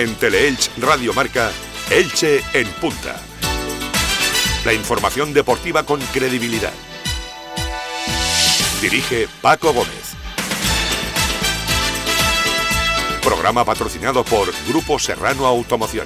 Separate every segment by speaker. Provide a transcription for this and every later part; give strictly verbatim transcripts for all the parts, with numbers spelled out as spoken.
Speaker 1: En Teleelch Radio Marca, Elche en punta. La información deportiva con credibilidad. Dirige Paco Gómez. Programa patrocinado por Grupo Serrano Automoción.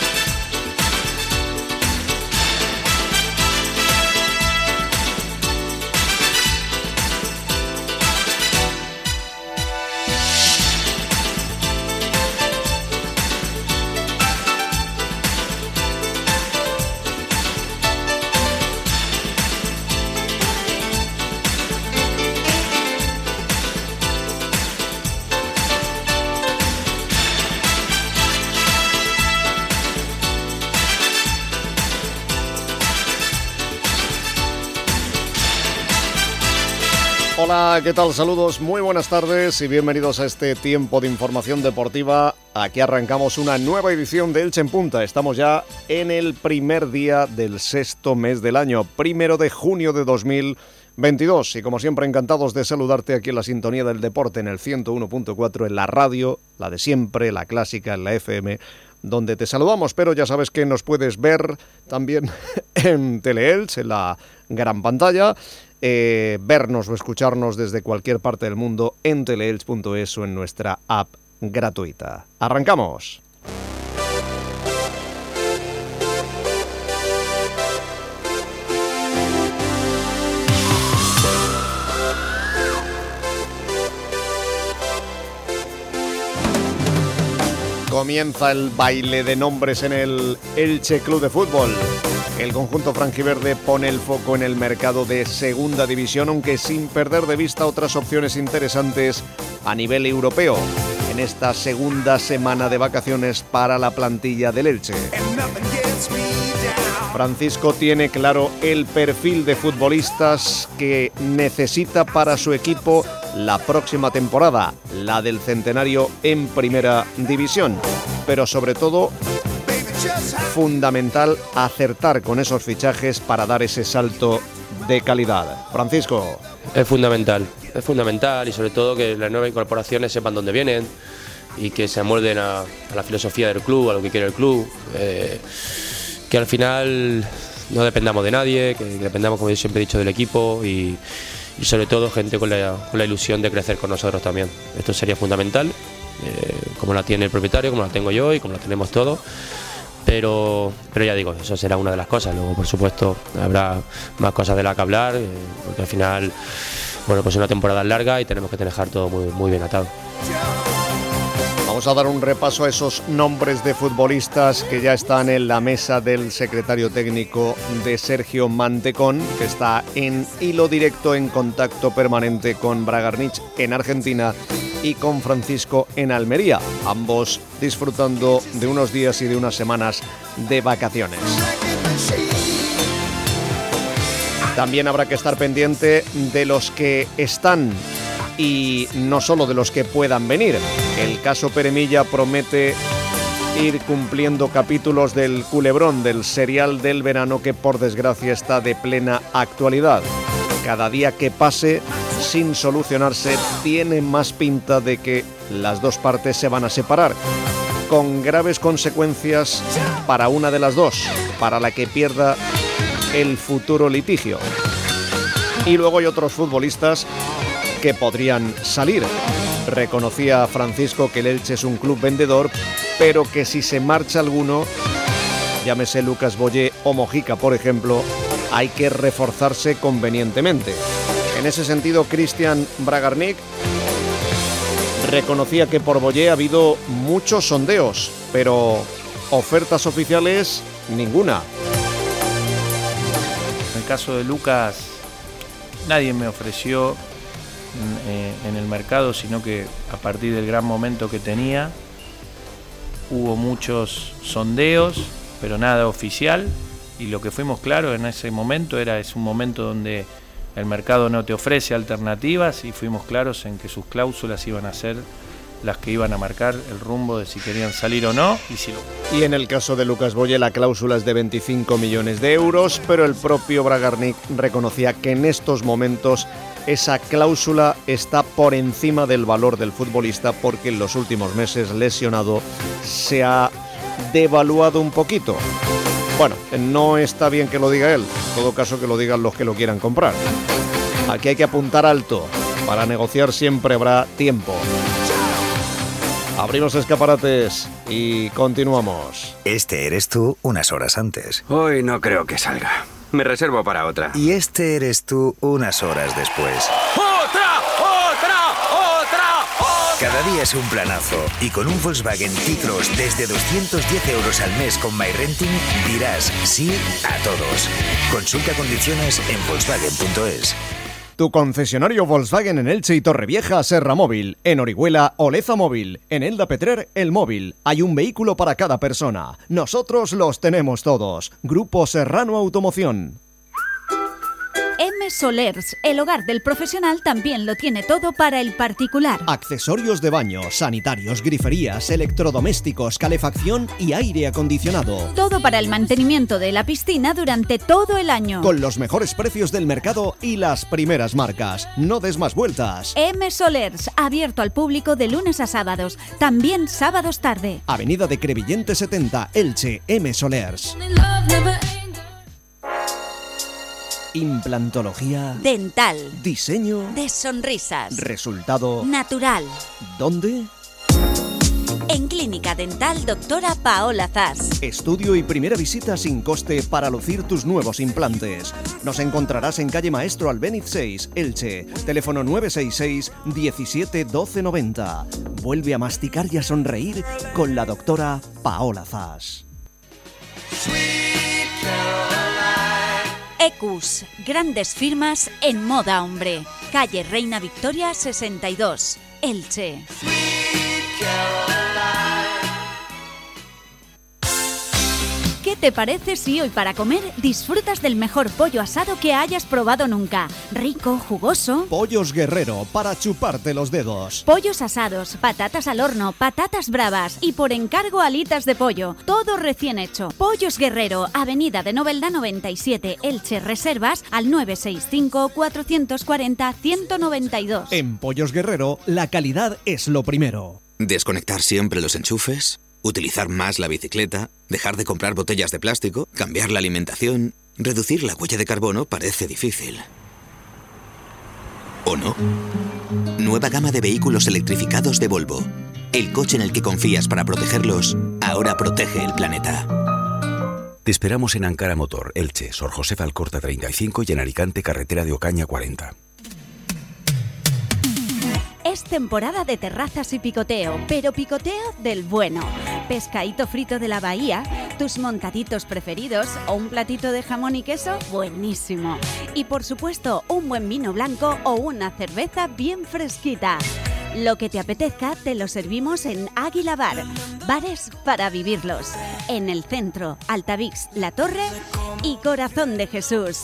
Speaker 2: Hola, ¿qué tal? Saludos, muy buenas tardes y bienvenidos a este tiempo de información deportiva. Aquí arrancamos una nueva edición de Elche en Punta. Estamos ya en el primer día del sexto mes del año, primero de junio de dos mil veintidós. Y como siempre, encantados de saludarte aquí en la sintonía del deporte en el ciento uno punto cuatro, en la radio, la de siempre, la clásica, en la F M, donde te saludamos, pero ya sabes que nos puedes ver también en Teleelch, en la gran pantalla. Eh, vernos o escucharnos desde cualquier parte del mundo en teleelch punto es o en nuestra app gratuita. ¡Arrancamos! Comienza el baile de nombres en el Elche Club de Fútbol. El conjunto franjiverde pone el foco en el mercado de segunda división, aunque sin perder de vista otras opciones interesantes a nivel europeo, en esta segunda semana de vacaciones para la plantilla del Elche. Francisco tiene claro el perfil de futbolistas que necesita para su equipo la próxima temporada, la del centenario en primera división, pero sobre todo fundamental acertar con esos fichajes para dar ese salto de calidad. Francisco.
Speaker 3: Es fundamental, es fundamental y sobre todo que las nuevas incorporaciones sepan dónde vienen y que se amolden a, a la filosofía del club, a lo que quiere el club, eh, que al final no dependamos de nadie, que dependamos, como yo siempre he dicho, del equipo y, y sobre todo gente con la, con la ilusión de crecer con nosotros también. Esto sería fundamental, eh, como la tiene el propietario, como la tengo yo y como la tenemos todos. Pero, pero ya digo, eso será una de las cosas. Luego, por supuesto, habrá más cosas de las que hablar, eh, porque al final, bueno, pues es una temporada larga y tenemos que dejar todo muy, muy bien atado.
Speaker 2: Vamos a dar un repaso a esos nombres de futbolistas que ya están en la mesa del secretario técnico de Sergio Mantecón, que está en hilo directo, en contacto permanente con Bragarnich en Argentina y con Francisco en Almería, ambos disfrutando de unos días y de unas semanas de vacaciones. También habrá que estar pendiente de los que están y no solo de los que puedan venir. El caso Peremilla promete ir cumpliendo capítulos del culebrón, del serial del verano, que por desgracia está de plena actualidad. Cada día que pase sin solucionarse tiene más pinta de que las dos partes se van a separar, con graves consecuencias para una de las dos, para la que pierda el futuro litigio. Y luego hay otros futbolistas que podrían salir. Reconocía Francisco que el Elche es un club vendedor, pero que si se marcha alguno, llámese Lucas Boyé o Mojica, por ejemplo, hay que reforzarse convenientemente. En ese sentido, Cristian Bragarnich reconocía que por Boyé ha habido muchos sondeos, pero ofertas oficiales ninguna.
Speaker 4: En el caso de Lucas, nadie me ofreció en el mercado, sino que a partir del gran momento que tenía hubo muchos sondeos, pero nada oficial, y lo que fuimos claros en ese momento era es un momento donde el mercado no te ofrece alternativas, y fuimos claros en que sus cláusulas iban a ser las que iban a marcar el rumbo de si querían salir o no. Y, si lo...
Speaker 2: y en el caso de Lucas Boye la cláusula es de veinticinco millones de euros, pero el propio Bragarnik reconocía que en estos momentos esa cláusula está por encima del valor del futbolista porque en los últimos meses lesionado se ha devaluado un poquito. Bueno, no está bien que lo diga él, en todo caso que lo digan los que lo quieran comprar. Aquí hay que apuntar alto, para negociar siempre habrá tiempo. Abrimos escaparates y continuamos.
Speaker 5: Este eres tú unas horas antes.
Speaker 6: Hoy no creo que salga. Me reservo para otra.
Speaker 5: Y este eres tú unas horas después.
Speaker 6: ¡Otra! ¡Otra! ¡Otra! ¡Otra!
Speaker 5: Cada día es un planazo. Y con un Volkswagen T-Cross desde doscientos diez euros al mes con MyRenting dirás sí a todos. Consulta condiciones en Volkswagen punto es.
Speaker 2: Tu concesionario Volkswagen en Elche y Torrevieja, Serra Móvil. En Orihuela, Oleza Móvil. En Elda Petrer, El Móvil. Hay un vehículo para cada persona. Nosotros los tenemos todos. Grupo Serrano Automoción.
Speaker 7: M. Solers, el hogar del profesional, también lo tiene todo para el particular.
Speaker 2: Accesorios de baño, sanitarios, griferías, electrodomésticos, calefacción y aire acondicionado.
Speaker 7: Todo para el mantenimiento de la piscina durante todo el año.
Speaker 2: Con los mejores precios del mercado y las primeras marcas. No des más vueltas.
Speaker 7: M. Solers, abierto al público de lunes a sábados, también sábados tarde.
Speaker 2: Avenida de Crevillente setenta, Elche, M. Solers. Implantología.
Speaker 7: Dental.
Speaker 2: Diseño.
Speaker 7: De sonrisas.
Speaker 2: Resultado.
Speaker 7: Natural.
Speaker 2: ¿Dónde?
Speaker 7: En Clínica Dental Doctora Paola Zas.
Speaker 2: Estudio y primera visita sin coste para lucir tus nuevos implantes. Nos encontrarás en calle Maestro Albéniz seis, Elche. Teléfono nueve seis seis, diecisiete, doce noventa. Vuelve a masticar y a sonreír con la doctora Paola Zas.
Speaker 7: Ecus, grandes firmas en moda hombre. Calle Reina Victoria sesenta y dos, Elche. ¿Qué te parece si hoy para comer disfrutas del mejor pollo asado que hayas probado nunca? Rico, jugoso.
Speaker 2: Pollos Guerrero, para chuparte los dedos.
Speaker 7: Pollos asados, patatas al horno, patatas bravas y por encargo alitas de pollo. Todo recién hecho. Pollos Guerrero, Avenida de Novelda noventa y siete, Elche. Reservas al nueve seis cinco, cuatro cuatro cero, uno nueve dos.
Speaker 2: En Pollos Guerrero, la calidad es lo primero.
Speaker 8: Desconectar siempre los enchufes, utilizar más la bicicleta, dejar de comprar botellas de plástico, cambiar la alimentación. Reducir la huella de carbono parece difícil. ¿O no? Nueva gama de vehículos electrificados de Volvo. El coche en el que confías para protegerlos, ahora protege el planeta.
Speaker 9: Te esperamos en Ankara Motor, Elche, Sor Josefa Alcorta treinta y cinco y en Alicante, carretera de Ocaña cuarenta.
Speaker 7: Es temporada de terrazas y picoteo, pero picoteo del bueno. Pescadito frito de la bahía, tus montaditos preferidos o un platito de jamón y queso buenísimo. Y por supuesto, un buen vino blanco o una cerveza bien fresquita. Lo que te apetezca te lo servimos en Águila Bar. Bares para vivirlos. En el centro, Altavix, La Torre y Corazón de Jesús.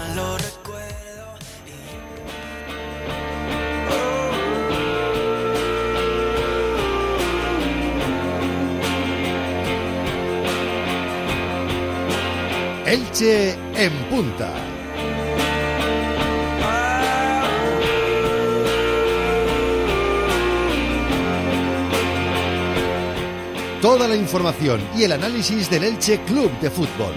Speaker 10: Elche en punta. Toda la información y el análisis del Elche Club de Fútbol.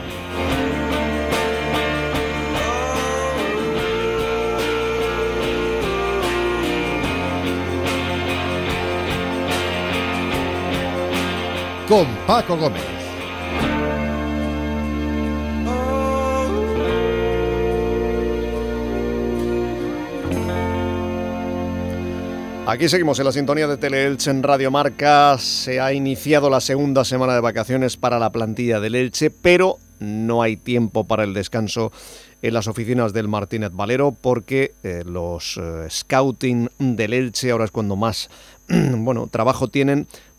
Speaker 10: Con Paco Gómez.
Speaker 2: Aquí seguimos en la sintonía de Teleelche en Radio Marca. Se ha iniciado la segunda semana de vacaciones para la plantilla del Elche, pero no hay tiempo para el descanso en las oficinas del Martínez Valero porque eh, los eh, scouting del Elche ahora es cuando más bueno, trabajo tienen. Bueno,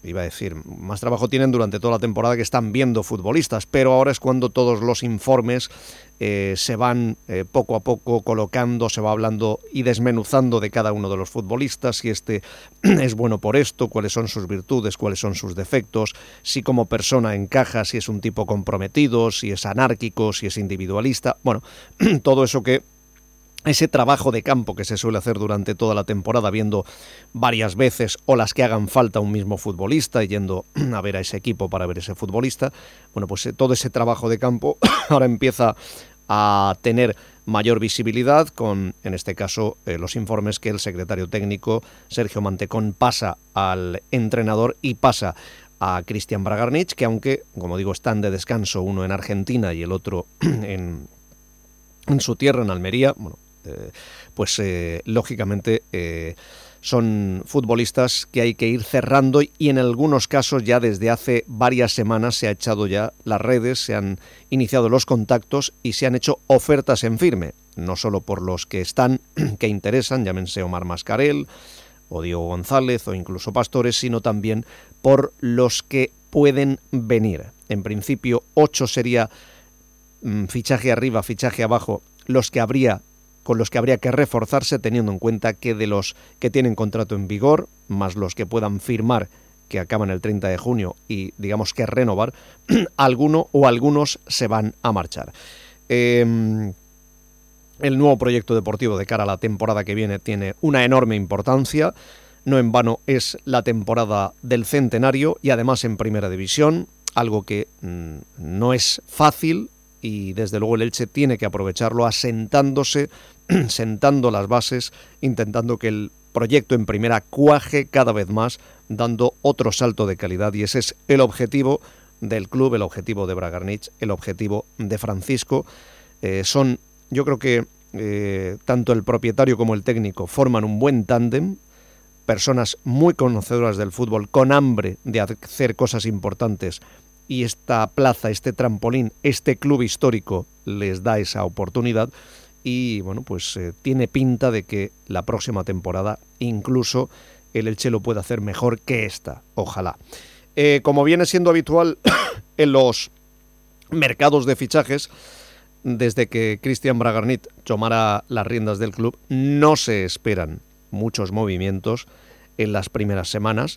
Speaker 2: iba a decir, más trabajo tienen durante toda la temporada que están viendo futbolistas, pero ahora es cuando todos los informes eh, se van eh, poco a poco colocando, se va hablando y desmenuzando de cada uno de los futbolistas, si este es bueno por esto, cuáles son sus virtudes, cuáles son sus defectos, si como persona encaja, si es un tipo comprometido, si es anárquico, si es individualista, bueno, todo eso que ese trabajo de campo que se suele hacer durante toda la temporada, viendo varias veces o las que hagan falta un mismo futbolista, yendo a ver a ese equipo para ver ese futbolista, bueno, pues todo ese trabajo de campo ahora empieza a tener mayor visibilidad con, en este caso, eh, los informes que el secretario técnico Sergio Mantecón pasa al entrenador y pasa a Cristian Bragarnich, que aunque, como digo, están de descanso, uno en Argentina y el otro en, en su tierra, en Almería, bueno, Eh, pues eh, lógicamente eh, son futbolistas que hay que ir cerrando y en algunos casos ya desde hace varias semanas se ha echado ya las redes, se han iniciado los contactos y se han hecho ofertas en firme, no solo por los que están, que interesan, llámense Omar Mascarell o Diego González o incluso Pastores, sino también por los que pueden venir. En principio ocho sería mm, fichaje arriba, fichaje abajo, los que habría con los que habría que reforzarse, teniendo en cuenta que de los que tienen contrato en vigor, más los que puedan firmar, que acaban el treinta de junio, y digamos que renovar, alguno o algunos se van a marchar. Eh, el nuevo proyecto deportivo de cara a la temporada que viene tiene una enorme importancia, no en vano es la temporada del centenario y además en primera división, algo que mmm, no es fácil, y desde luego el Elche tiene que aprovecharlo asentándose, sentando las bases, intentando que el proyecto en primera cuaje cada vez más, dando otro salto de calidad, y ese es el objetivo del club, el objetivo de Bragarnich, el objetivo de Francisco. Eh, son, yo creo que eh, tanto el propietario como el técnico forman un buen tándem, personas muy conocedoras del fútbol, con hambre de hacer cosas importantes, y esta plaza, este trampolín, este club histórico les da esa oportunidad y bueno, pues eh, tiene pinta de que la próxima temporada incluso el Elche lo puede hacer mejor que esta, ojalá. Eh, como viene siendo habitual en los mercados de fichajes, desde que Cristian Bragarnich tomara las riendas del club, no se esperan muchos movimientos en las primeras semanas,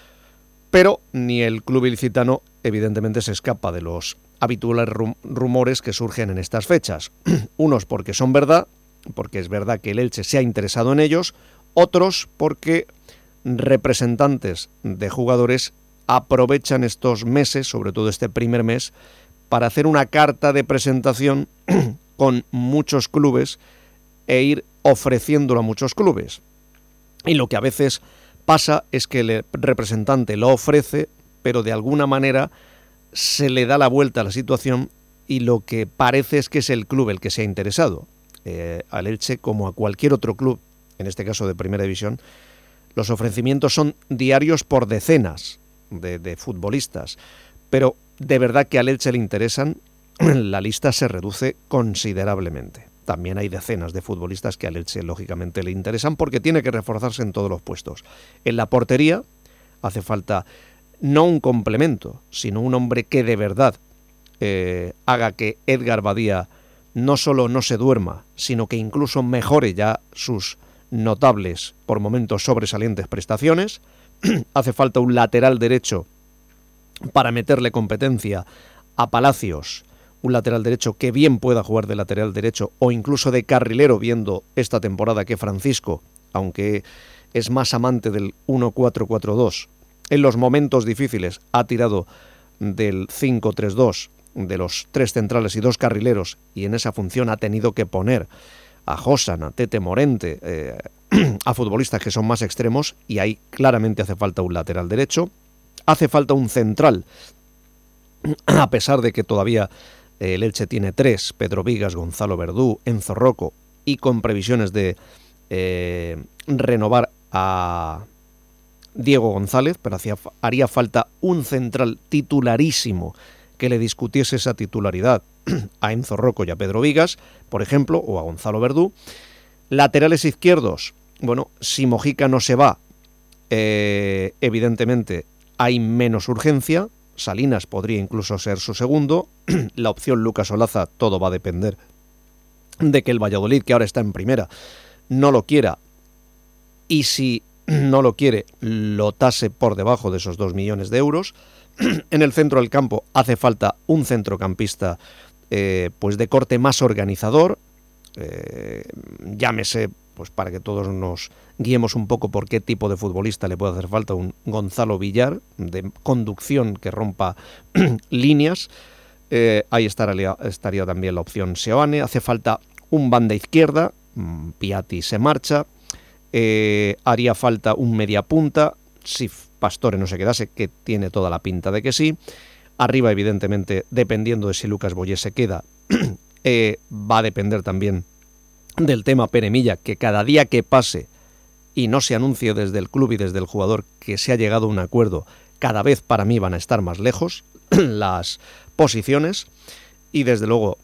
Speaker 2: pero ni el club ilicitano evidentemente se escapa de los habituales rum- rumores que surgen en estas fechas. Unos porque son verdad, porque es verdad que el Elche se ha interesado en ellos, otros porque representantes de jugadores aprovechan estos meses, sobre todo este primer mes, para hacer una carta de presentación con muchos clubes e ir ofreciéndolo a muchos clubes. Y lo que a veces pasa es que el representante lo ofrece, pero de alguna manera se le da la vuelta a la situación y lo que parece es que es el club el que se ha interesado. Eh, al Elche, como a cualquier otro club, en este caso de Primera División, los ofrecimientos son diarios por decenas de, de futbolistas, pero de verdad que al Elche le interesan, la lista se reduce considerablemente. También hay decenas de futbolistas que al Elche lógicamente le interesan porque tiene que reforzarse en todos los puestos. En la portería hace falta no un complemento, sino un hombre que de verdad eh, haga que Edgar Badía no solo no se duerma, sino que incluso mejore ya sus notables, por momentos sobresalientes prestaciones. Hace falta un lateral derecho para meterle competencia a Palacios, un lateral derecho que bien pueda jugar de lateral derecho o incluso de carrilero, viendo esta temporada que Francisco, aunque es más amante del uno cuatro cuatro dos, en los momentos difíciles ha tirado del cinco tres dos, de los tres centrales y dos carrileros, y en esa función ha tenido que poner a Josan, a Tete Morente, eh, a futbolistas que son más extremos, y ahí claramente hace falta un lateral derecho. Hace falta un central, a pesar de que todavía eh, el Elche tiene tres, Pedro Vigas, Gonzalo Verdú, Enzo Rocco, y con previsiones de eh, renovar a Diego González, pero hacía, haría falta un central titularísimo que le discutiese esa titularidad a Enzo Rocco y a Pedro Vigas, por ejemplo, o a Gonzalo Verdú. Laterales izquierdos, bueno, si Mojica no se va, eh, evidentemente hay menos urgencia. Salinas podría incluso ser su segundo. La opción Lucas Olaza, todo va a depender de que el Valladolid, que ahora está en primera, no lo quiera, y si no lo quiere, lo tase por debajo de esos dos millones de euros. En el centro del campo hace falta un centrocampista eh, pues de corte más organizador, eh, llámese, pues para que todos nos guiemos un poco por qué tipo de futbolista le puede hacer falta, un Gonzalo Villar, de conducción que rompa líneas. Eh, ahí estaría, estaría también la opción Seoane. Hace falta un banda izquierda, Piatti se marcha. Eh, haría falta un mediapunta, si Pastore no se quedase, que tiene toda la pinta de que sí. Arriba, evidentemente, dependiendo de si Lucas Boyé se queda, eh, va a depender también del tema Pere Milla, que cada día que pase y no se anuncie desde el club y desde el jugador que se ha llegado a un acuerdo, cada vez para mí van a estar más lejos las posiciones. Y desde luego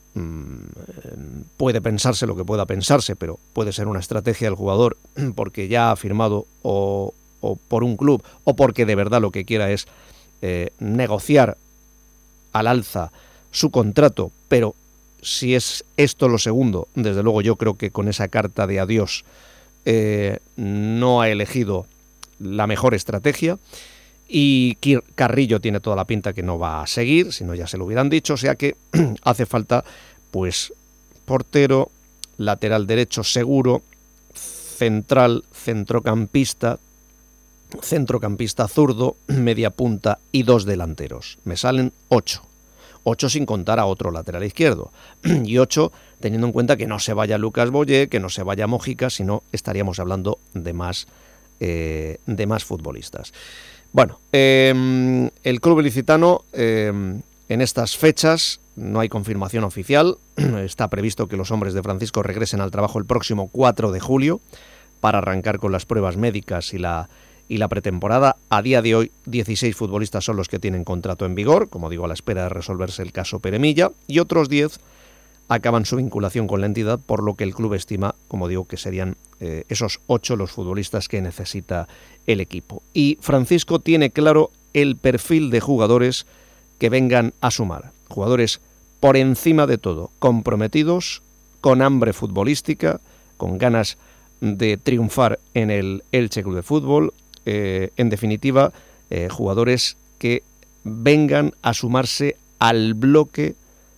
Speaker 2: puede pensarse lo que pueda pensarse, pero puede ser una estrategia del jugador porque ya ha firmado o, o por un club o porque de verdad lo que quiera es eh, negociar al alza su contrato. Pero si es esto lo segundo, desde luego yo creo que con esa carta de adiós eh, no ha elegido la mejor estrategia. Y Carrillo tiene toda la pinta que no va a seguir, si no ya se lo hubieran dicho, o sea que hace falta pues portero, lateral derecho seguro, central, centrocampista, centrocampista zurdo, media punta y dos delanteros. Me salen ocho. Ocho sin contar a otro lateral izquierdo. Y ocho teniendo en cuenta que no se vaya Lucas Boyé, que no se vaya Mojica, sino estaríamos hablando de más, eh, de más futbolistas. Bueno, eh, el club ilicitano eh, en estas fechas no hay confirmación oficial. Está previsto que los hombres de Francisco regresen al trabajo el próximo cuatro de julio para arrancar con las pruebas médicas y la, y la pretemporada. A día de hoy, dieciséis futbolistas son los que tienen contrato en vigor, como digo, a la espera de resolverse el caso Pere Milla, y otros diez acaban su vinculación con la entidad, por lo que el club estima, como digo, que serían eh, esos ocho los futbolistas que necesita el equipo. Y Francisco tiene claro el perfil de jugadores que vengan a sumar. Jugadores por encima de todo, comprometidos, con hambre futbolística, con ganas de triunfar en el Elche Club de Fútbol. Eh, en definitiva, eh, jugadores que vengan a sumarse al bloque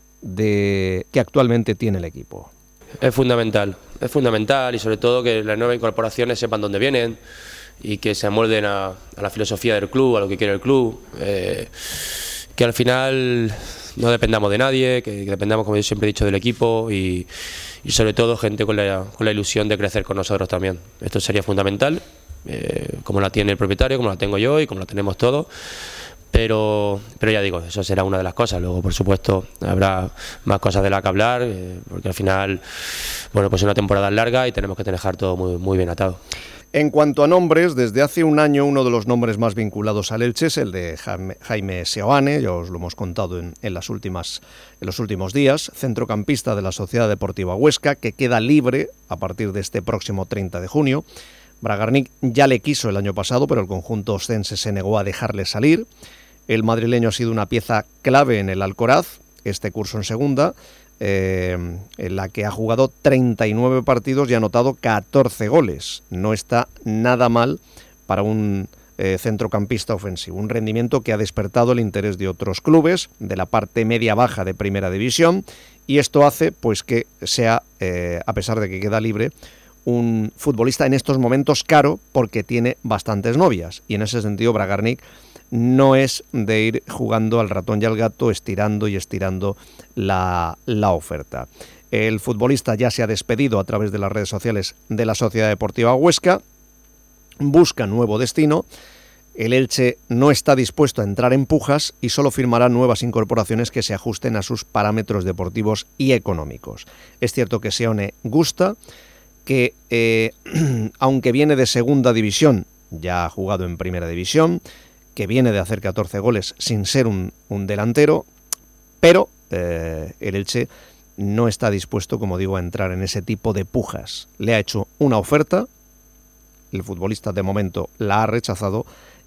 Speaker 2: de que actualmente tiene el equipo.
Speaker 3: Es fundamental, es fundamental y sobre todo que las nuevas incorporaciones sepan dónde vienen y que se amolden a, a la filosofía del club, a lo que quiere el club, eh, que al final no dependamos de nadie, que, que dependamos, como yo siempre he dicho, del equipo y, y sobre todo gente con la, con la ilusión de crecer con nosotros también. Esto sería fundamental, eh, como la tiene el propietario, como la tengo yo y como la tenemos todos. Pero, pero ya digo, eso será una de las cosas. Luego, por supuesto, habrá más cosas de las que hablar, eh, porque al final, bueno, pues es una temporada larga y tenemos que dejar todo muy, muy bien atado.
Speaker 2: En cuanto a nombres, desde hace un año uno de los nombres más vinculados al Elche es el de Jaime, Jaime Seoane, ya os lo hemos contado en, en, las últimas, en los últimos días, centrocampista de la Sociedad Deportiva Huesca, que queda libre a partir de este próximo treinta de junio. Bragarnik ya le quiso el año pasado, pero el conjunto ostense se negó a dejarle salir. El madrileño ha sido una pieza clave en el Alcoraz, este curso en segunda, eh, en la que ha jugado treinta y nueve partidos y ha anotado catorce goles. No está nada mal para un eh, centrocampista ofensivo. Un rendimiento que ha despertado el interés de otros clubes de la parte media-baja de Primera División, y esto hace pues que sea, eh, a pesar de que queda libre, un futbolista en estos momentos caro porque tiene bastantes novias, y en ese sentido Bragarnik no es de ir jugando al ratón y al gato, estirando y estirando la, la oferta. El futbolista ya se ha despedido a través de las redes sociales de la Sociedad Deportiva Huesca, busca nuevo destino. El Elche no está dispuesto a entrar en pujas y solo firmará nuevas incorporaciones que se ajusten a sus parámetros deportivos y económicos. Es cierto que Seoane gusta, que eh, aunque viene de segunda división, ya ha jugado en primera división, que viene de hacer catorce goles sin ser un, un delantero, pero eh, el Elche no está dispuesto, como digo, a entrar en ese tipo de pujas. Le ha hecho una oferta, el futbolista de momento la ha rechazado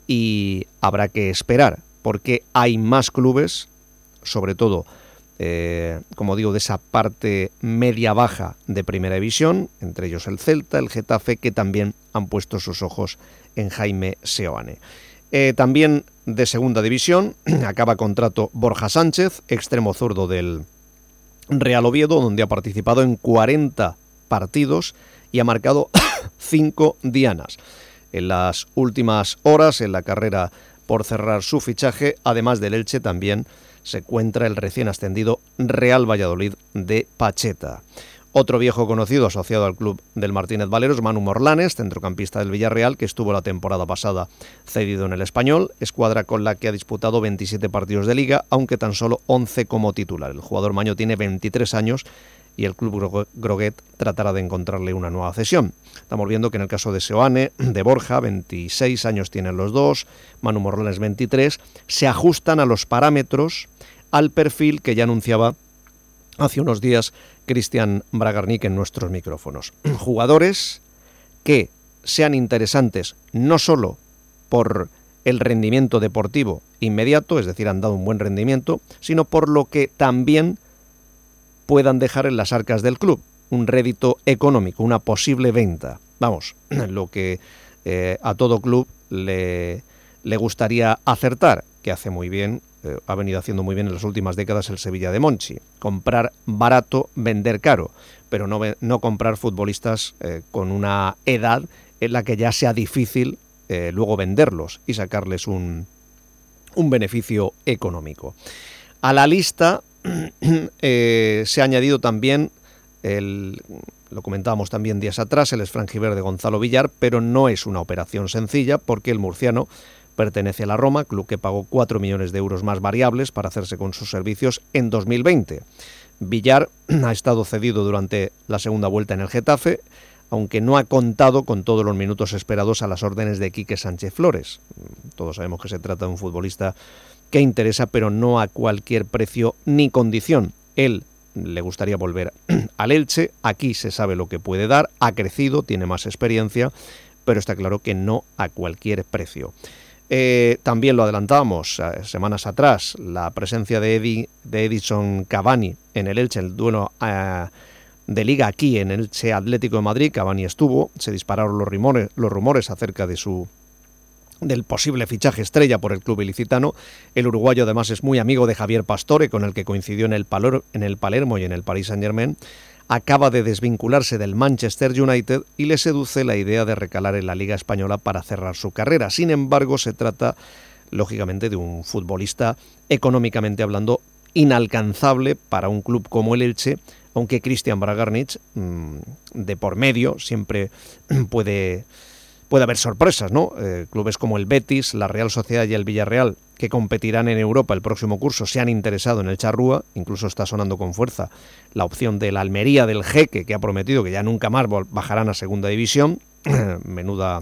Speaker 2: y habrá que esperar, porque hay más clubes, sobre todo, eh, como digo, de esa parte media-baja de Primera División, entre ellos el Celta, el Getafe, que también han puesto sus ojos en Jaime Seoane. Eh, también de Segunda División acaba contrato Borja Sánchez, extremo zurdo del Real Oviedo, donde ha participado en cuarenta partidos y ha marcado cinco dianas. En las últimas horas, en la carrera por cerrar su fichaje, además del Elche, también se encuentra el recién ascendido Real Valladolid de Pacheta. Otro viejo conocido asociado al club del Martínez Valeros, Manu Morlanes, centrocampista del Villarreal, que estuvo la temporada pasada cedido en el Español, escuadra con la que ha disputado veintisiete partidos de Liga, aunque tan solo once como titular. El jugador maño tiene veintitrés años y el club groguet tratará de encontrarle una nueva cesión. Estamos viendo que en el caso de Seoane, de Borja, veintiséis años tienen los dos, Manu Morlanes veintitrés, se ajustan a los parámetros, al perfil que ya anunciaba hace unos días Cristian Bragarnik en nuestros micrófonos. Jugadores que sean interesantes no solo por el rendimiento deportivo inmediato, es decir, han dado un buen rendimiento, sino por lo que también puedan dejar en las arcas del club, un rédito económico, una posible venta. Vamos, lo que eh, a todo club le, le gustaría acertar, que hace muy bien, eh, ha venido haciendo muy bien en las últimas décadas el Sevilla de Monchi. Comprar barato, vender caro, pero no, no comprar futbolistas eh, con una edad en la que ya sea difícil eh, luego venderlos y sacarles un, un beneficio económico. A la lista eh, se ha añadido también, el, lo comentábamos también días atrás, el exfranjiverde Gonzalo Villar, pero no es una operación sencilla porque el murciano pertenece a la Roma, club que pagó cuatro millones de euros más variables para hacerse con sus servicios en dos mil veinte. Villar ha estado cedido durante la segunda vuelta en el Getafe, aunque no ha contado con todos los minutos esperados a las órdenes de Quique Sánchez Flores. Todos sabemos que se trata de un futbolista que interesa, pero no a cualquier precio ni condición. Él le gustaría volver al Elche, aquí se sabe lo que puede dar, ha crecido, tiene más experiencia, pero está claro que no a cualquier precio. Eh, también lo adelantábamos eh, semanas atrás, la presencia de, Eddie, de Edison Cavani en el Elche, el duelo eh, de Liga aquí en el Elche Atlético de Madrid. Cavani estuvo, se dispararon los rumores, los rumores acerca de su del posible fichaje estrella por el club ilicitano. El uruguayo además es muy amigo de Javier Pastore, con el que coincidió en el, Palor, en el Palermo y en el Paris Saint-Germain. Acaba de desvincularse del Manchester United y le seduce la idea de recalar en la Liga Española para cerrar su carrera. Sin embargo, se trata, lógicamente, de un futbolista, económicamente hablando, inalcanzable para un club como el Elche, aunque Cristian Bragarnik, mmm, de por medio, siempre puede... Puede haber sorpresas, ¿no? Eh, clubes como el Betis, la Real Sociedad y el Villarreal, que competirán en Europa el próximo curso, se han interesado en el Charrúa. Incluso está sonando con fuerza la opción de la Almería del Jeque, que ha prometido que ya nunca más bajarán a Segunda División. Menuda...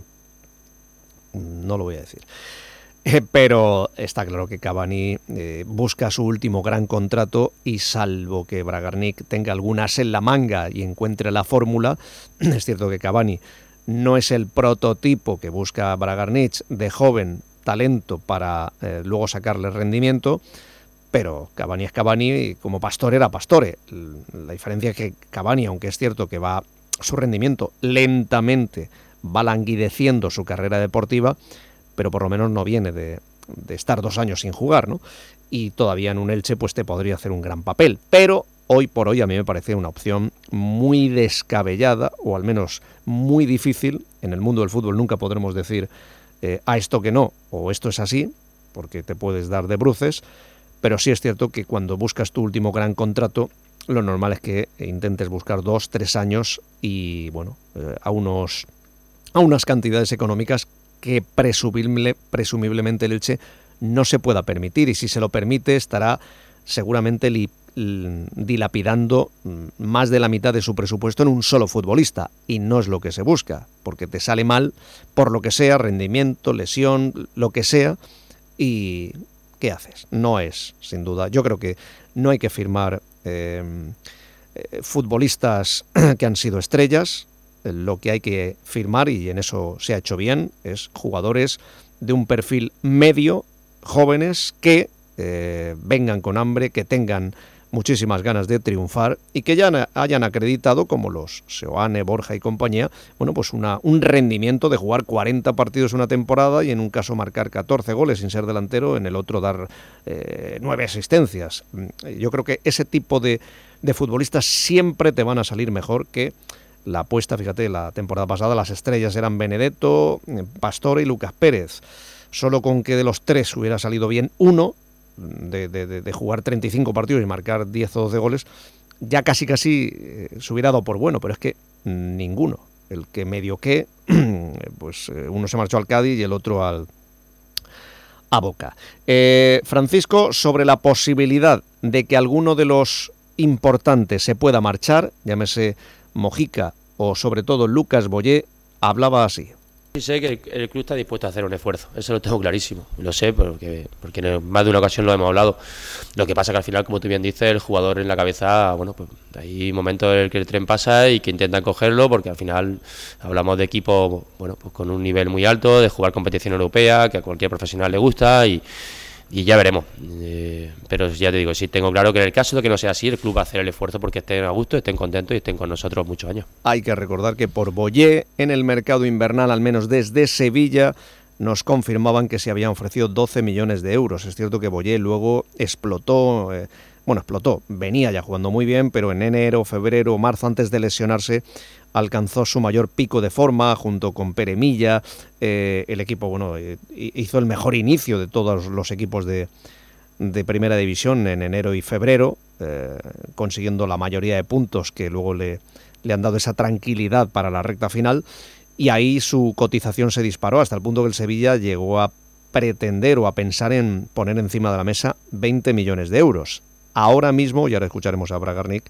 Speaker 2: no lo voy a decir. Eh, pero está claro que Cavani eh, busca su último gran contrato y, salvo que Bragarnik tenga algún as en la manga y encuentre la fórmula, es cierto que Cavani no es el prototipo que busca Bragarnik de joven talento para eh, luego sacarle rendimiento, pero Cavani es Cavani y como Pastore era Pastore. La diferencia es que Cavani, aunque es cierto que va su rendimiento lentamente va languideciendo su carrera deportiva, pero por lo menos no viene de, de estar dos años sin jugar, ¿no? Y todavía en un Elche pues te podría hacer un gran papel, pero hoy por hoy a mí me parece una opción muy descabellada, o al menos muy difícil. En el mundo del fútbol nunca podremos decir eh, a esto que no, o esto es así, porque te puedes dar de bruces, pero sí es cierto que cuando buscas tu último gran contrato, lo normal es que intentes buscar dos, tres años y, bueno, eh, a, unos, a unas cantidades económicas que presumible, presumiblemente el Elche no se pueda permitir, y si se lo permite estará seguramente li, dilapidando más de la mitad de su presupuesto en un solo futbolista, y no es lo que se busca, porque te sale mal por lo que sea, rendimiento, lesión, lo que sea, y ¿qué haces? No es, sin duda, yo creo que no hay que firmar eh, eh, futbolistas que han sido estrellas. Lo que hay que firmar, y en eso se ha hecho bien, es jugadores de un perfil medio, jóvenes que eh, vengan con hambre, que tengan muchísimas ganas de triunfar y que ya hayan acreditado, como los Seoane, Borja y compañía, bueno, pues una, un rendimiento de jugar cuarenta partidos una temporada y en un caso marcar catorce goles sin ser delantero, en el otro dar eh, nueve asistencias. Yo creo que ese tipo de, de futbolistas siempre te van a salir mejor que la apuesta. Fíjate, la temporada pasada las estrellas eran Benedetto, Pastore y Lucas Pérez. Solo con que de los tres hubiera salido bien uno, De, de, de jugar treinta y cinco partidos y marcar diez o doce goles, ya casi casi eh, se hubiera dado por bueno, pero es que ninguno. El que medio que, pues eh, uno se marchó al Cádiz y el otro al a Boca. Eh, Francisco, sobre la posibilidad de que alguno de los importantes se pueda marchar, llámese Mojica o sobre todo Lucas Boyé, hablaba así.
Speaker 3: Sí, sé que el, el club está dispuesto a hacer un esfuerzo, eso lo tengo clarísimo, lo sé porque, porque en más de una ocasión lo hemos hablado. Lo que pasa que al final, como tú bien dices, el jugador en la cabeza, bueno, pues hay momentos en el que el tren pasa y que intentan cogerlo, porque al final hablamos de equipos, bueno, pues con un nivel muy alto, de jugar competición europea, que a cualquier profesional le gusta y, y ya veremos. Eh, pero ya te digo, sí tengo claro que en el caso de que no sea así, el club va a hacer el esfuerzo porque estén a gusto, estén contentos y estén con nosotros muchos años.
Speaker 2: Hay que recordar que por Boyé, en el mercado invernal, al menos desde Sevilla, nos confirmaban que se habían ofrecido doce millones de euros. Es cierto que Boyé luego explotó, eh, bueno, explotó, venía ya jugando muy bien, pero en enero, febrero, marzo, antes de lesionarse, alcanzó su mayor pico de forma junto con Pere Milla. Eh, el equipo, bueno, eh, hizo el mejor inicio de todos los equipos de, de primera división en enero y febrero, eh, consiguiendo la mayoría de puntos que luego le, le han dado esa tranquilidad para la recta final, y ahí su cotización se disparó hasta el punto que el Sevilla llegó a pretender o a pensar en poner encima de la mesa veinte millones de euros. Ahora mismo, y ahora escucharemos a Bragarnik,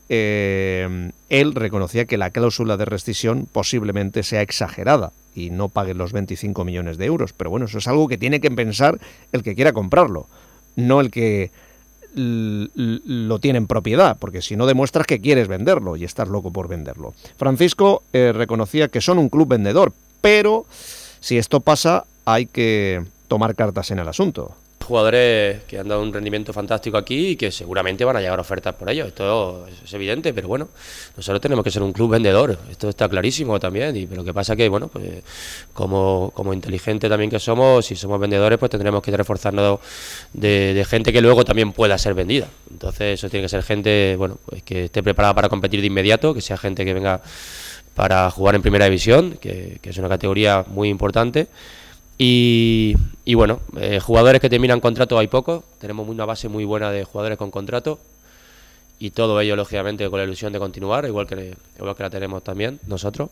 Speaker 2: eh, él reconocía que la cláusula de rescisión posiblemente sea exagerada y no pague los veinticinco millones de euros. Pero bueno, eso es algo que tiene que pensar el que quiera comprarlo, no el que l- l- lo tiene en propiedad, porque si no demuestras que quieres venderlo y estás loco por venderlo. Francisco eh, reconocía que son un club vendedor, pero si esto pasa hay que tomar cartas en el asunto.
Speaker 3: Jugadores que han dado un rendimiento fantástico aquí y que seguramente van a llegar ofertas por ellos, esto es evidente, pero bueno, nosotros tenemos que ser un club vendedor, esto está clarísimo también, y lo que pasa que, bueno, pues como, como inteligente también que somos, si somos vendedores, pues tendremos que reforzarnos de, de gente que luego también pueda ser vendida. Entonces eso tiene que ser gente, bueno, pues que esté preparada para competir de inmediato, que sea gente que venga para jugar en primera división, que, que es una categoría muy importante. Y, y bueno, eh, jugadores que terminan contrato hay pocos, tenemos una base muy buena de jugadores con contrato y todo ello lógicamente con la ilusión de continuar, igual que, igual que la tenemos también nosotros.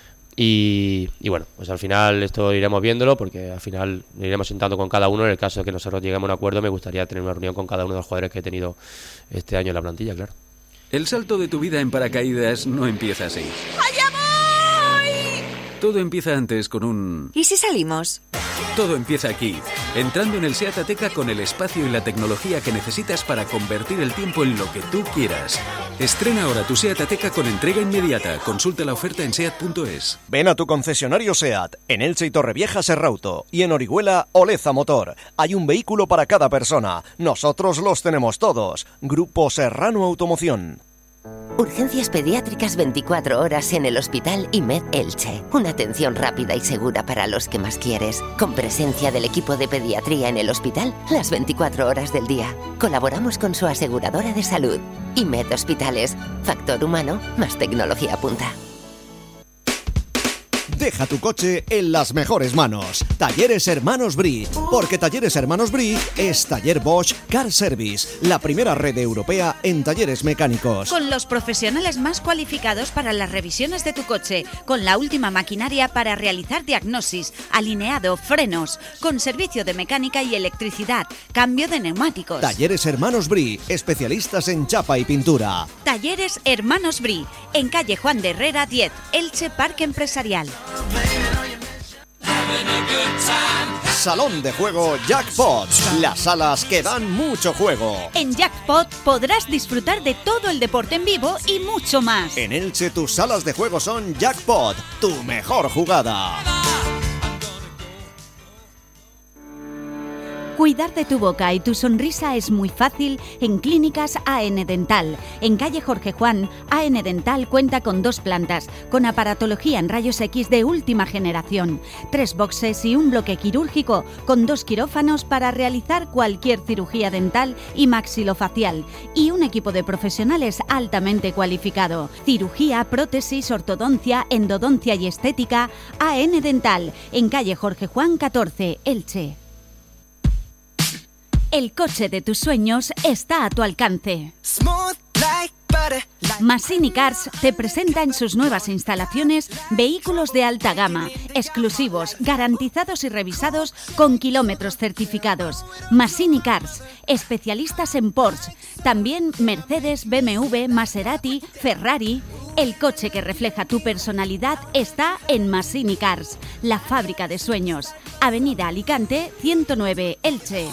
Speaker 3: Y, y bueno, pues al final esto iremos viéndolo, porque al final iremos sentando con cada uno. En el caso de que nosotros lleguemos a un acuerdo, me gustaría tener una reunión con cada uno de los jugadores que he tenido este año en la plantilla, claro.
Speaker 11: El salto de tu vida en paracaídas no empieza así.
Speaker 12: ¡Allá voy!
Speaker 11: Todo empieza antes con un...
Speaker 12: ¿Y si salimos?
Speaker 11: Todo empieza aquí, entrando en el SEAT Ateca con el espacio y la tecnología que necesitas para convertir el tiempo en lo que tú quieras. Estrena ahora tu SEAT Ateca con entrega inmediata. Consulta la oferta en seat punto es.
Speaker 13: Ven a tu concesionario SEAT, en Elche y Torrevieja Serrauto, y en Orihuela Oleza Motor. Hay un vehículo para cada persona. Nosotros los tenemos todos. Grupo Serrano Automoción.
Speaker 14: Urgencias pediátricas veinticuatro horas en el Hospital IMED Elche. Una atención rápida y segura para los que más quieres. Con presencia del equipo de pediatría en el hospital las veinticuatro horas del día. Colaboramos con su aseguradora de salud. IMED Hospitales. Factor humano más tecnología punta.
Speaker 10: Deja tu coche en las mejores manos. Talleres Hermanos Brie, porque Talleres Hermanos Brie es Taller Bosch Car Service, la primera red europea en talleres mecánicos.
Speaker 7: Con los profesionales más cualificados para las revisiones de tu coche, con la última maquinaria para realizar diagnosis, alineado, frenos, con servicio de mecánica y electricidad, cambio de neumáticos.
Speaker 10: Talleres Hermanos Brie, especialistas en chapa y pintura.
Speaker 7: Talleres Hermanos Brie, en calle Juan de Herrera diez, Elche Parque Empresarial.
Speaker 10: Salón de juego Jackpot, las salas que dan mucho juego.
Speaker 7: En Jackpot podrás disfrutar de todo el deporte en vivo y mucho más.
Speaker 10: En Elche tus salas de juego son Jackpot, tu mejor jugada.
Speaker 7: Cuidar de tu boca y tu sonrisa es muy fácil en Clínicas A N Dental. En calle Jorge Juan, A N Dental cuenta con dos plantas, con aparatología en rayos X de última generación, tres boxes y un bloque quirúrgico con dos quirófanos para realizar cualquier cirugía dental y maxilofacial y un equipo de profesionales altamente cualificado. Cirugía, prótesis, ortodoncia, endodoncia y estética. A N Dental, en calle Jorge Juan catorce, Elche. El coche de tus sueños está a tu alcance. Massini Cars te presenta en sus nuevas instalaciones vehículos de alta gama, exclusivos, garantizados y revisados con kilómetros certificados. Massini Cars, especialistas en Porsche, también Mercedes, B M W, Maserati, Ferrari. El coche que refleja tu personalidad está en Massini Cars, la fábrica de sueños. Avenida Alicante, ciento nueve, Elche.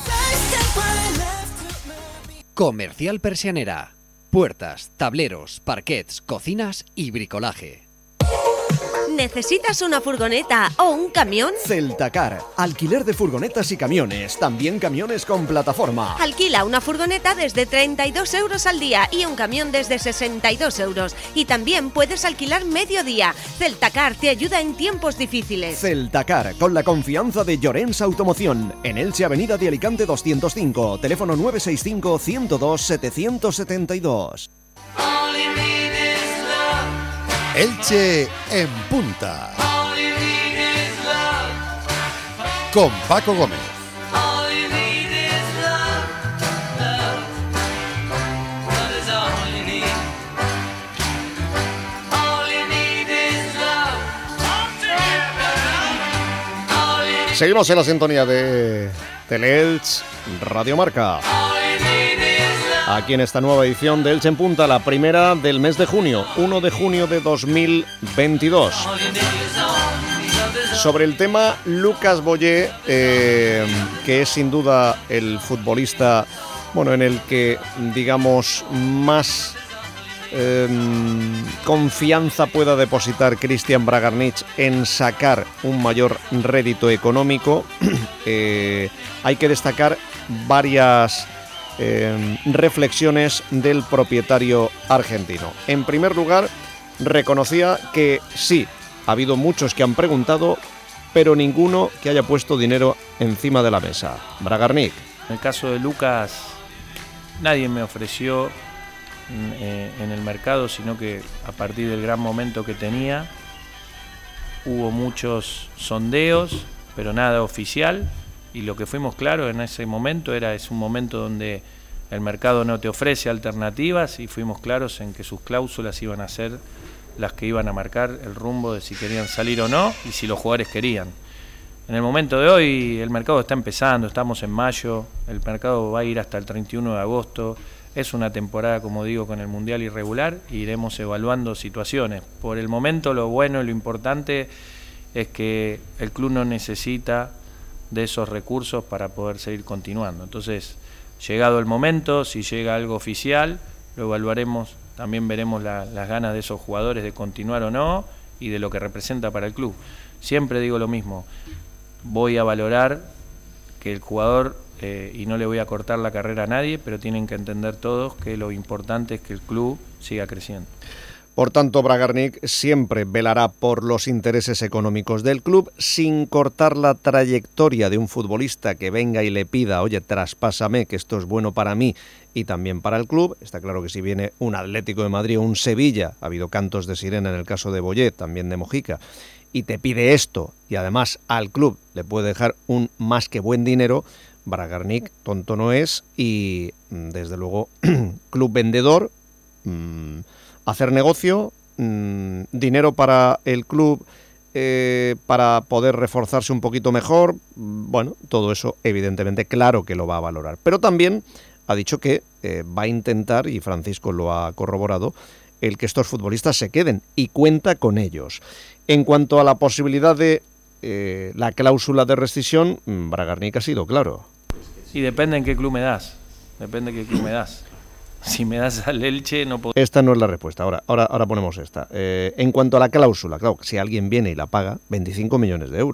Speaker 15: Comercial Persianera. Puertas, tableros, parquets, cocinas y bricolaje.
Speaker 16: ¿Necesitas una furgoneta o un camión?
Speaker 10: Celtacar, alquiler de furgonetas y camiones, también camiones con plataforma.
Speaker 16: Alquila una furgoneta desde treinta y dos euros al día y un camión desde sesenta y dos euros. Y también puedes alquilar medio día. Celtacar te ayuda en tiempos difíciles.
Speaker 10: Celtacar, con la confianza de Llorens Automoción. En Elche, Avenida de Alicante doscientos cinco, teléfono nueve seis cinco, ciento dos, setecientos setenta y dos.
Speaker 17: Elche en punta. Con Paco Gómez.
Speaker 2: Seguimos en la sintonía de Teleelch Radio Marca. Aquí en esta nueva edición de Elche en Punta, la primera del mes de junio, primero de junio de dos mil veintidós. Sobre el tema Lucas Boyé, eh, que es sin duda el futbolista, bueno, en el que, digamos, más eh, confianza pueda depositar Cristian Bragarnich en sacar un mayor rédito económico, eh, hay que destacar varias Eh, reflexiones del propietario argentino. En primer lugar, reconocía que sí, ha habido muchos que han preguntado, pero ninguno que haya puesto dinero encima de la mesa. Bragarnik.
Speaker 4: En el caso de Lucas, nadie me ofreció eh, en el mercado, sino que a partir del gran momento que tenía, hubo muchos sondeos, pero nada oficial. Y lo que fuimos claros en ese momento era es un momento donde el mercado no te ofrece alternativas y fuimos claros en que sus cláusulas iban a ser las que iban a marcar el rumbo de si querían salir o no y si los jugadores querían. En el momento de hoy el mercado está empezando, estamos en mayo, el mercado va a ir hasta el treinta y uno de agosto, es una temporada, como digo, con el Mundial irregular e iremos evaluando situaciones. Por el momento lo bueno y lo importante es que el club no necesita de esos recursos para poder seguir continuando. Entonces, llegado el momento, si llega algo oficial, lo evaluaremos, también veremos la, las ganas de esos jugadores de continuar o no y de lo que representa para el club. Siempre digo lo mismo, voy a valorar que el jugador, eh, y no le voy a cortar la carrera a nadie, pero tienen que entender todos que lo importante es que el club siga creciendo.
Speaker 2: Por tanto, Bragarnik siempre velará por los intereses económicos del club sin cortar la trayectoria de un futbolista que venga y le pida, oye, traspásame, que esto es bueno para mí y también para el club. Está claro que si viene un Atlético de Madrid o un Sevilla, ha habido cantos de sirena en el caso de Boyé, también de Mojica, y te pide esto y además al club le puede dejar un más que buen dinero, Bragarnik tonto no es y, desde luego, club vendedor, mmm, hacer negocio, mmm, dinero para el club eh, para poder reforzarse un poquito mejor, bueno, todo eso evidentemente claro que lo va a valorar. Pero también ha dicho que eh, va a intentar, y Francisco lo ha corroborado, el que estos futbolistas se queden y cuenta con ellos. En cuanto a la posibilidad de eh, la cláusula de rescisión, Bragarnik ha sido claro.
Speaker 4: Y depende en qué club me das, depende en qué club me das. Si me das al Elche, no puedo...
Speaker 2: Esta no es la respuesta. Ahora, ahora, ahora ponemos esta. Eh, en cuanto a la cláusula, claro, si alguien viene y la paga, veinticinco millones de euros.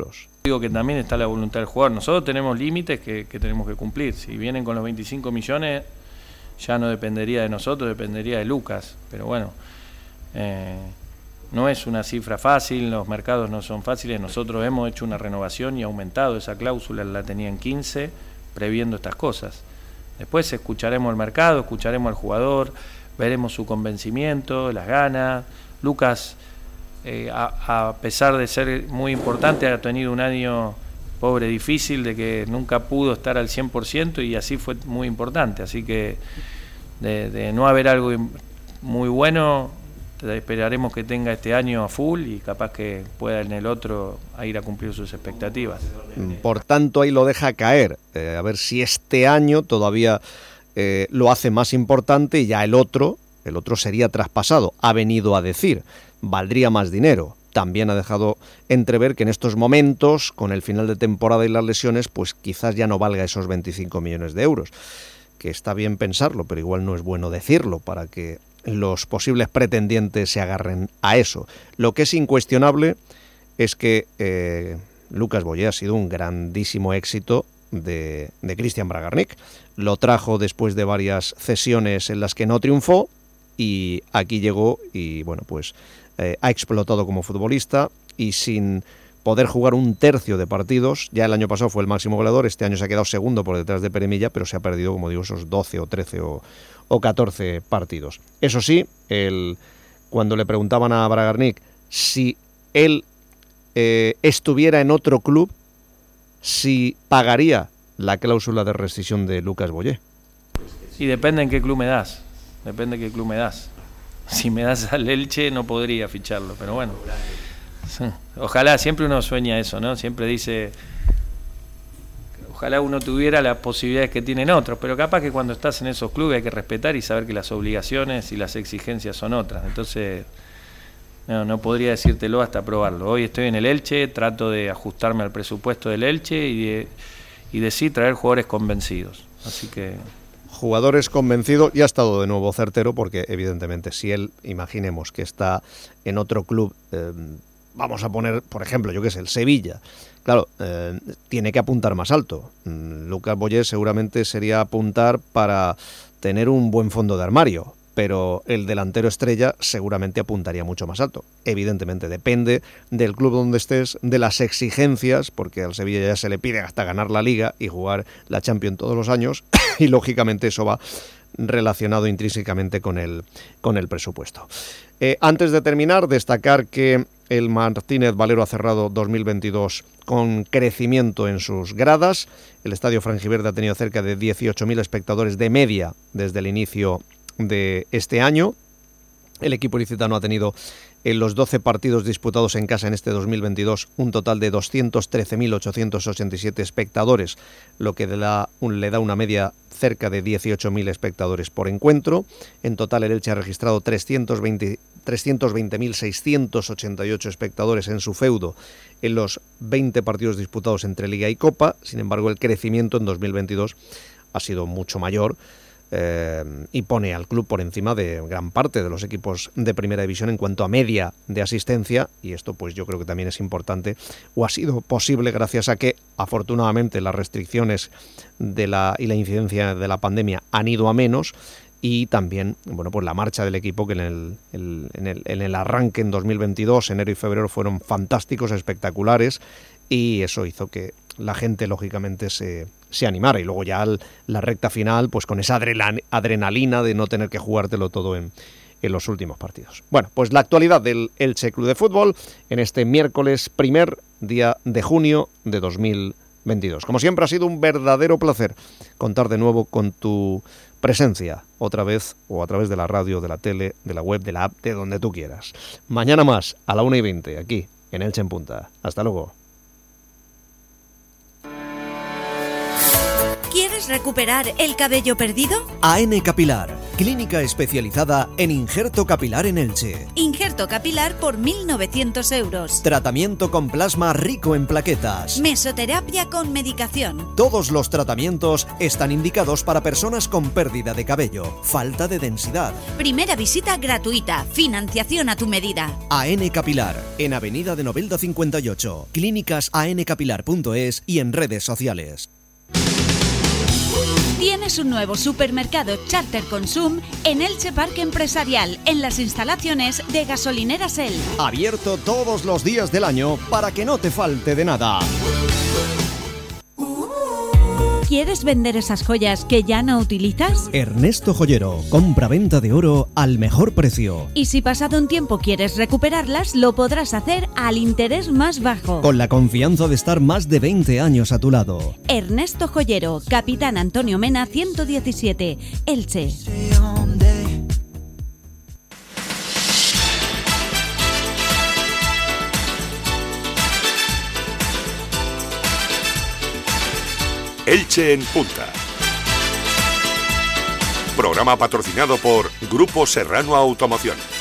Speaker 4: Digo que también está la voluntad del jugador. Nosotros tenemos límites que, que tenemos que cumplir. Si vienen con los veinticinco millones, ya no dependería de nosotros, dependería de Lucas. Pero bueno, eh, no es una cifra fácil, los mercados no son fáciles. Nosotros hemos hecho una renovación y aumentado esa cláusula, la tenía en quince, previendo estas cosas. Después escucharemos el mercado, escucharemos al jugador, veremos su convencimiento, las ganas. Lucas, eh, a, a pesar de ser muy importante, ha tenido un año pobre, difícil, de que nunca pudo estar al cien por ciento y así fue muy importante. Así que de, de no haber algo muy bueno, esperaremos que tenga este año a full y capaz que pueda en el otro a ir a cumplir sus expectativas.
Speaker 2: Por tanto, ahí lo deja caer. Eh, a ver si este año todavía eh, lo hace más importante y ya el otro, el otro sería traspasado. Ha venido a decir, valdría más dinero. También ha dejado entrever que en estos momentos, con el final de temporada y las lesiones, pues quizás ya no valga esos veinticinco millones de euros. Que está bien pensarlo, pero igual no es bueno decirlo para que los posibles pretendientes se agarren a eso. Lo que es incuestionable es que eh, Lucas Boyer ha sido un grandísimo éxito de, de Cristian Bragarnik. Lo trajo después de varias cesiones en las que no triunfó y aquí llegó y bueno, pues eh, ha explotado como futbolista y sin poder jugar un tercio de partidos. Ya el año pasado fue el máximo goleador, este año se ha quedado segundo por detrás de Pere Milla, pero se ha perdido, como digo, esos doce o trece o, o catorce partidos. Eso sí, el, cuando le preguntaban a Bragarnik si él eh, estuviera en otro club, si pagaría la cláusula de rescisión de Lucas Boyer.
Speaker 4: Y depende en qué club me das, depende en qué club me das. Si me das al Elche no podría ficharlo, pero bueno. Ojalá, siempre uno sueña eso, ¿no? Siempre dice, ojalá uno tuviera las posibilidades que tienen otros, pero capaz que cuando estás en esos clubes hay que respetar y saber que las obligaciones y las exigencias son otras. Entonces, no, no podría decírtelo hasta probarlo. Hoy estoy en el Elche, trato de ajustarme al presupuesto del Elche y de, y de sí traer jugadores convencidos. Así que...
Speaker 2: Jugadores convencidos, y ha estado de nuevo certero, porque evidentemente si él, imaginemos que está en otro club, eh, vamos a poner, por ejemplo, yo qué sé, el Sevilla, claro, eh, tiene que apuntar más alto. Mm, Lucas Boyer seguramente sería apuntar para tener un buen fondo de armario, pero el delantero estrella seguramente apuntaría mucho más alto. Evidentemente depende del club donde estés, de las exigencias, porque al Sevilla ya se le pide hasta ganar la Liga y jugar la Champions todos los años, y lógicamente eso va relacionado intrínsecamente con el, con el presupuesto. Eh, antes de terminar, destacar que el Martínez Valero ha cerrado dos mil veintidós con crecimiento en sus gradas. El Estadio Frangiverde ha tenido cerca de dieciocho mil espectadores de media desde el inicio de este año. El equipo ilicitano ha tenido en los doce partidos disputados en casa en este dos mil veintidós un total de doscientos trece mil ochocientos ochenta y siete espectadores, lo que le da, un, le da una media cerca de dieciocho mil espectadores por encuentro. En total el Elche ha registrado trescientos veinte mil seiscientos ochenta y ocho espectadores en su feudo en los veinte partidos disputados entre Liga y Copa. Sin embargo, el crecimiento en dos mil veintidós ha sido mucho mayor. Eh, y pone al club por encima de gran parte de los equipos de primera división en cuanto a media de asistencia, y esto pues yo creo que también es importante, o ha sido posible gracias a que afortunadamente las restricciones de la, y la incidencia de la pandemia han ido a menos, y también bueno pues la marcha del equipo, que en el, el, en, el, en el arranque en dos mil veintidós, enero y febrero, fueron fantásticos, espectaculares, y eso hizo que la gente lógicamente se, se animara, y luego ya al, la recta final pues con esa adrenalina de no tener que jugártelo todo en, en los últimos partidos. Bueno, pues la actualidad del Elche Club de Fútbol en este miércoles primer día de junio de dos mil veintidós. Como siempre ha sido un verdadero placer contar de nuevo con tu presencia, otra vez o a través de la radio, de la tele, de la web, de la app, de donde tú quieras. Mañana más a la una y veinte aquí en Elche en Punta. Hasta luego.
Speaker 16: ¿Quieres
Speaker 7: ¿Quieres recuperar el cabello perdido?
Speaker 10: A N Capilar, clínica especializada en injerto capilar en Elche.
Speaker 7: Injerto capilar por mil novecientos euros.
Speaker 10: Tratamiento con plasma rico en plaquetas.
Speaker 7: Mesoterapia con medicación.
Speaker 10: Todos los tratamientos están indicados para personas con pérdida de cabello, falta de densidad.
Speaker 7: Primera visita gratuita, financiación a tu medida.
Speaker 10: A N Capilar, en Avenida de Novelda cincuenta y ocho, clínicas a n capilar punto es y en redes sociales.
Speaker 7: Tienes un nuevo supermercado Charter Consum en Elche Parque Empresarial, en las instalaciones de Gasolineras El.
Speaker 10: Abierto todos los días del año para que no te falte de nada.
Speaker 7: ¿Quieres vender esas joyas que ya no utilizas?
Speaker 10: Ernesto Joyero, compra-venta de oro al mejor precio.
Speaker 7: Y si pasado un tiempo quieres recuperarlas, lo podrás hacer al interés más bajo.
Speaker 10: Con la confianza de estar más de veinte años a tu lado.
Speaker 7: Ernesto Joyero, Capitán Antonio Mena ciento diecisiete, Elche.
Speaker 1: Elche en Punta. Programa patrocinado por Grupo Serrano Automoción.